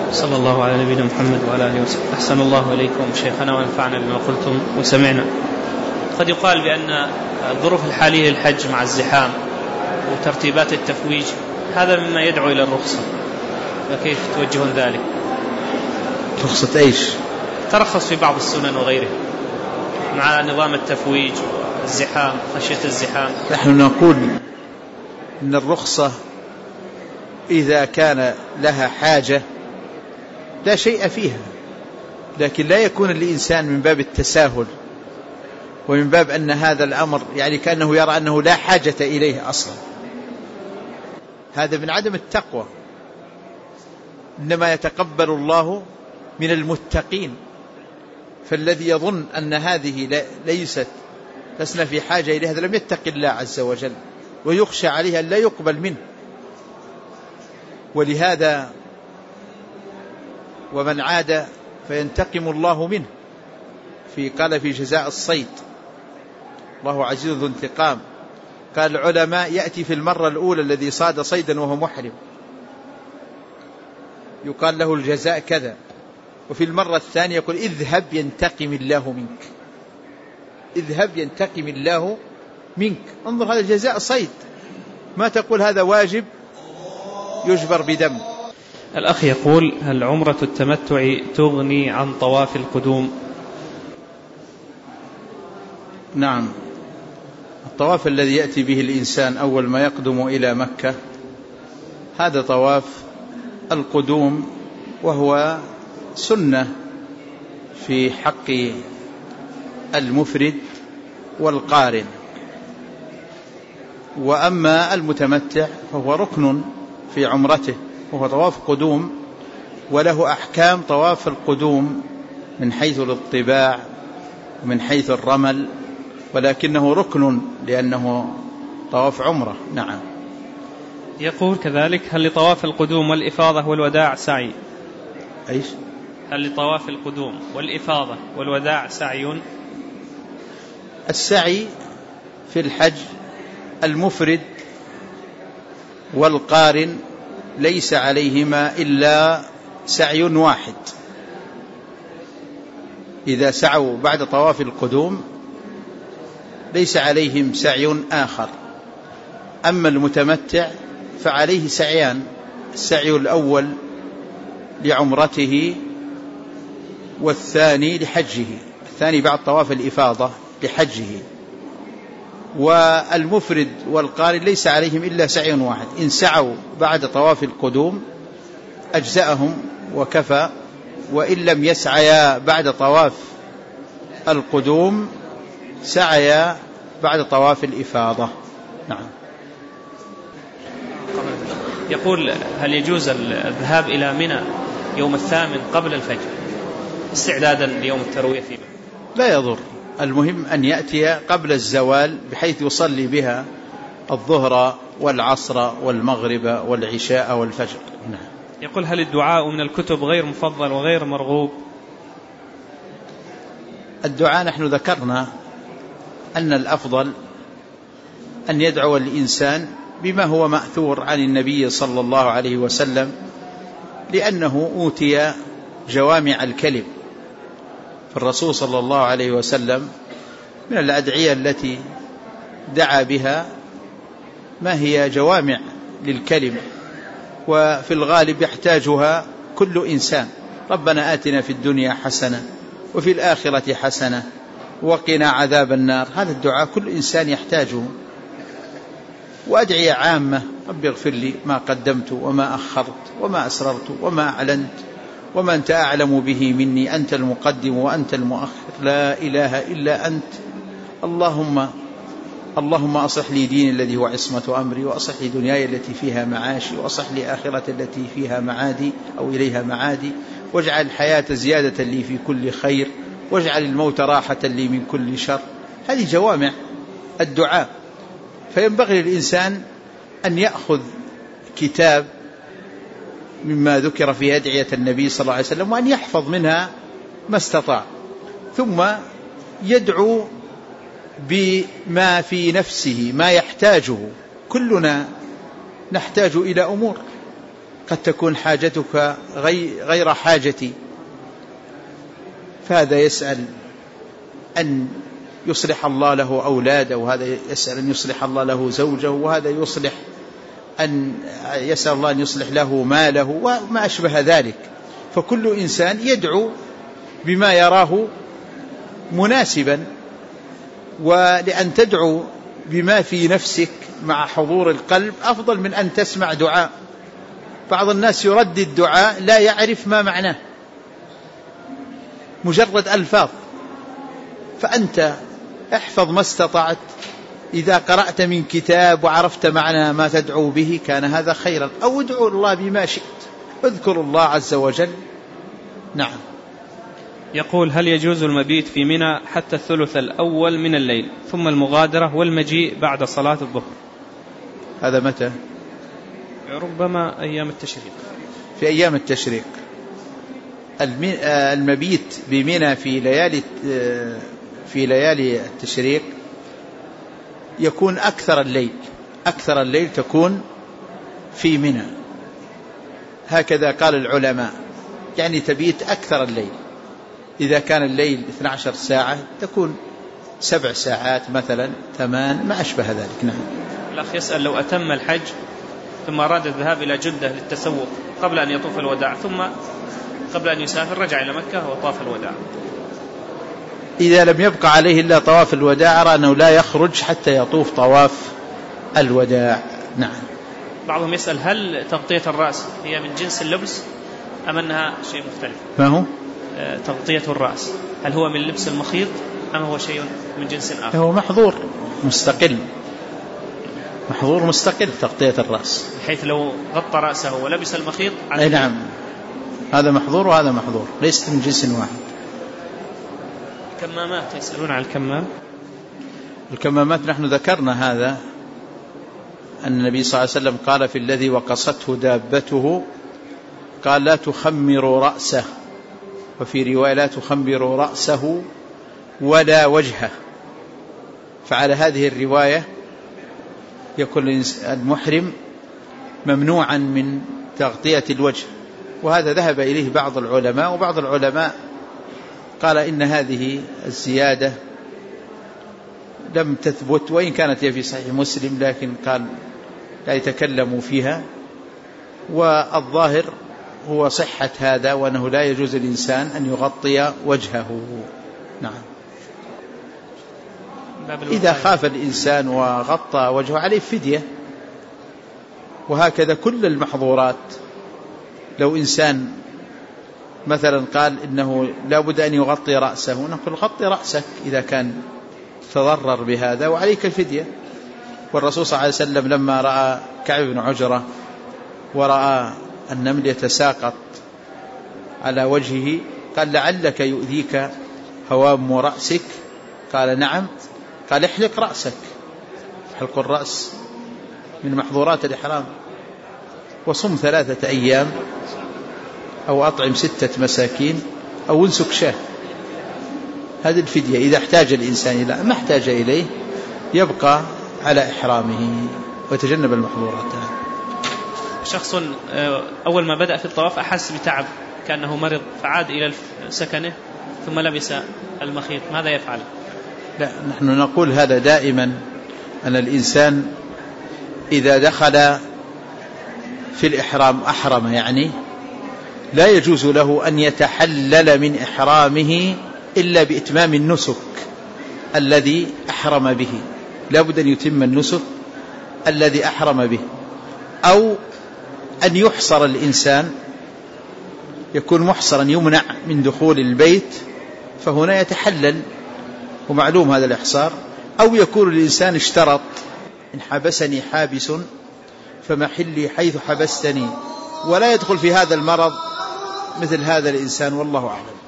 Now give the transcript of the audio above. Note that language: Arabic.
صلى الله على نبينا محمد وعلى آله وسلم. أحسن الله إليكم شيخنا ونفعنا بما قلتم وسمعنا. قد يقال بأن الظروف الحالية للحج مع الزحام وترتيبات التفويج هذا مما يدعو إلى الرخصة، فكيف توجهون ذلك؟ رخصة إيش؟ ترخص في بعض السنن وغيره مع نظام التفويج والزحام، خشية الزحام. نحن نقول إن الرخصة إذا كان لها حاجة لا شيء فيها، لكن لا يكون الإنسان من باب التساهل ومن باب أن هذا الأمر يعني كأنه يرى أنه لا حاجة إليه أصلا، هذا من عدم التقوى. إنما يتقبل الله من المتقين، فالذي يظن أن هذه لسنا في حاجة إليه هذا لم يتق الله عز وجل ويخشى عليها لا يقبل منه. ولهذا ومن عاد فينتقم الله منه، قال في جزاء الصيد الله عزيز ذو انتقام. قال العلماء يأتي في المرة الأولى الذي صاد صيدا وهو محرم يقال له الجزاء كذا، وفي المرة الثانية يقول اذهب ينتقم الله منك، اذهب ينتقم الله منك. انظر، هذا جزاء صيد، ما تقول هذا واجب يجبر بدم. الأخ يقول: هل عمرة التمتع تغني عن طواف القدوم؟ نعم، الطواف الذي يأتي به الإنسان أول ما يقدم إلى مكة هذا طواف القدوم، وهو سنة في حق المفرد والقارن. وأما المتمتع فهو ركن في عمرته، وهو طواف قدوم، وله أحكام طواف القدوم من حيث الاطباع ومن حيث الرمل، ولكنه ركن لأنه طواف عمرة. نعم. يقول كذلك: هل لطواف القدوم والإفاضة والوداع سعي؟ أيش؟ هل لطواف القدوم والإفاضة والوداع سعي؟ السعي في الحج المفرد والقارن ليس عليهما إلا سعي واحد، إذا سعوا بعد طواف القدوم ليس عليهم سعي آخر. أما المتمتع فعليه سعيان: السعي الأول لعمرته والثاني لحجه، الثاني بعد طواف الإفاضة لحجه. والمفرد والقارن ليس عليهم إلا سعي واحد، إن سعوا بعد طواف القدوم أجزأهم وكفى، وإن لم يسعيا بعد طواف القدوم سعيا بعد طواف الإفاضة. نعم. يقول: هل يجوز الذهاب إلى منى يوم 8 قبل الفجر استعدادا ليوم التروية فيه؟ لا يضر، المهم أن يأتي قبل الزوال بحيث يصلي بها الظهر والعصر والمغرب والعشاء والفجر. نعم. يقول: هل الدعاء من الكتب غير مفضل وغير مرغوب؟ الدعاء نحن ذكرنا أن الأفضل أن يدعو الإنسان بما هو مأثور عن النبي صلى الله عليه وسلم، لأنه أوتي جوامع الكلم. فالرسول صلى الله عليه وسلم من الأدعية التي دعا بها ما هي جوامع للكلم، وفي الغالب يحتاجها كل إنسان. ربنا آتنا في الدنيا حسنة وفي الآخرة حسنة وقنا عذاب النار، هذا الدعاء كل إنسان يحتاجه. وأدعية عامة: رب اغفر لي ما قدمت وما أخرت وما أسررت وما أعلنت وما أنت أعلم به مني، أنت المقدم وأنت المؤخر، لا إله إلا أنت، اللهم أصلح لي ديني الذي هو عصمة أمري، وأصلح لي دنياي التي فيها معاشي، وأصلح لي آخرة التي فيها معادي أو إليها معادي، واجعل الحياة زيادة لي في كل خير، واجعل الموت راحة لي من كل شر. هذه جوامع الدعاء. فينبغي للإنسان أن يأخذ كتاب مما ذكر في أدعية النبي صلى الله عليه وسلم وأن يحفظ منها ما استطاع، ثم يدعو بما في نفسه ما يحتاجه. كلنا نحتاج إلى أمور، قد تكون حاجتك غير حاجتي، فهذا يسأل أن يصلح الله له أولاده، وهذا يسأل أن يصلح الله له زوجه، وهذا يسأل الله أن يصلح له ماله وما أشبه ذلك. فكل إنسان يدعو بما يراه مناسبا، ولأن تدعو بما في نفسك مع حضور القلب أفضل من أن تسمع دعاء. بعض الناس يردد دعاء لا يعرف ما معناه، مجرد ألفاظ. فأنت احفظ ما استطعت، إذا قرأت من كتاب وعرفت معنى ما تدعو به كان هذا خيرا، أو ادعو الله بما شئت، اذكر الله عز وجل. نعم. يقول: هل يجوز المبيت في منى حتى الثلث الأول من الليل ثم المغادرة والمجيء بعد صلاة الظهر؟ هذا متى؟ ربما أيام التشريق. في أيام التشريق. المبيت بمنى في ليالي التشريق يكون أكثر الليل تكون في منى، هكذا قال العلماء، يعني تبيت أكثر الليل. إذا كان الليل 12 ساعة تكون 7 ساعات مثلا، 8، ما أشبه ذلك. نعم. الأخ يسأل: لو أتم الحج ثم أراد الذهاب إلى جدة للتسوق قبل أن يطوف الوداع، ثم قبل أن يسافر رجع إلى مكة وطاف الوداع، إذا لم يبقى عليه إلا طواف الوداع أرى أنه لا يخرج حتى يطوف طواف الوداع. نعم. بعضهم يسأل: هل تغطية الرأس هي من جنس اللبس أم أنها شيء مختلف؟ ما هو؟ تغطية الرأس هل هو من لبس المخيط أم هو شيء من جنس آخر؟ هو محظور مستقل تغطية الرأس، بحيث لو غطى رأسه ولبس المخيط أي نعم، هذا محظور وهذا محظور، ليست من جنس واحد. الكمامات، يسألون عن الكمامات. نحن ذكرنا هذا، أن النبي صلى الله عليه وسلم قال في الذي وقصته دابته، قال: لا تخمروا رأسه، وفي رواية: لا تخمروا رأسه ولا وجهه. فعلى هذه الرواية يكون المحرم ممنوعا من تغطية الوجه، وهذا ذهب إليه بعض العلماء، وبعض العلماء قال إن هذه الزيادة لم تثبت، وإن كانت في صحيح مسلم، لكن قال لا يتكلموا فيها. والظاهر هو صحة هذا، وأنه لا يجوز الإنسان أن يغطي وجهه. نعم. إذا خاف الإنسان وغطى وجهه عليه فدية. وهكذا كل المحظورات، لو إنسان مثلا قال إنه لا بد أن يغطي رأسه، نقول: غطي رأسك إذا كان تضرر بهذا وعليك الفدية. والرسول صلى الله عليه وسلم لما رأى كعب بن عجرة ورأى النمل يتساقط على وجهه قال: لعلك يؤذيك هوام رأسك. قال: نعم. قال: احلق رأسك. حلق الرأس من محظورات الإحرام. وصم 3 أيام، أو أطعم 6 مساكين، أو انسك شاه. هذه الفدية إذا احتاج الإنسان إلى، ما احتاج إليه يبقى على إحرامه ويتجنب المحظورات. شخص أول ما بدأ في الطواف أحس بتعب كأنه مرض، فعاد إلى سكنه ثم لبس المخيط، ماذا يفعل؟ لا، نحن نقول هذا دائما، أن الإنسان إذا دخل في الإحرام أحرم، يعني لا يجوز له أن يتحلل من إحرامه إلا بإتمام النسك الذي أحرم به. لا بد أن يتم النسك الذي أحرم به، أو أن يحصر الإنسان، يكون محصرا يمنع من دخول البيت، فهنا يتحلل، ومعلوم هذا الإحصار. أو يكون الإنسان اشترط: إن حبسني حابس فمحلي حيث حبستني، ولا يدخل في هذا المرض مثل هذا الإنسان، والله أعلم.